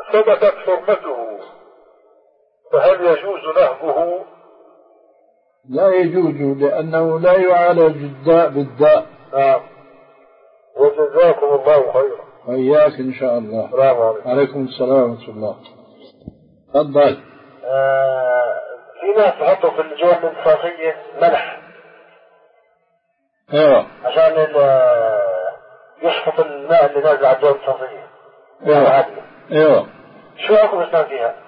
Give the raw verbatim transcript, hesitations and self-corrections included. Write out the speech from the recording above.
ثبتت حرمته فهل يجوز نهبه؟ لا يجوز لأنه لا يعالج الداء بالداء. نعم. وجزاكم الله خيرا. وإياك إن شاء الله. السلام عليكم. عليكم السلام ورحمة الله. تفضل. آه في ناس يحطوا في الجوال الانصافية ملح. ايوه. عشان يشفط الماء اللي نازل على الجوال الانصافية. ايوه. ايوه. شو رأيكم الإسلام فيها؟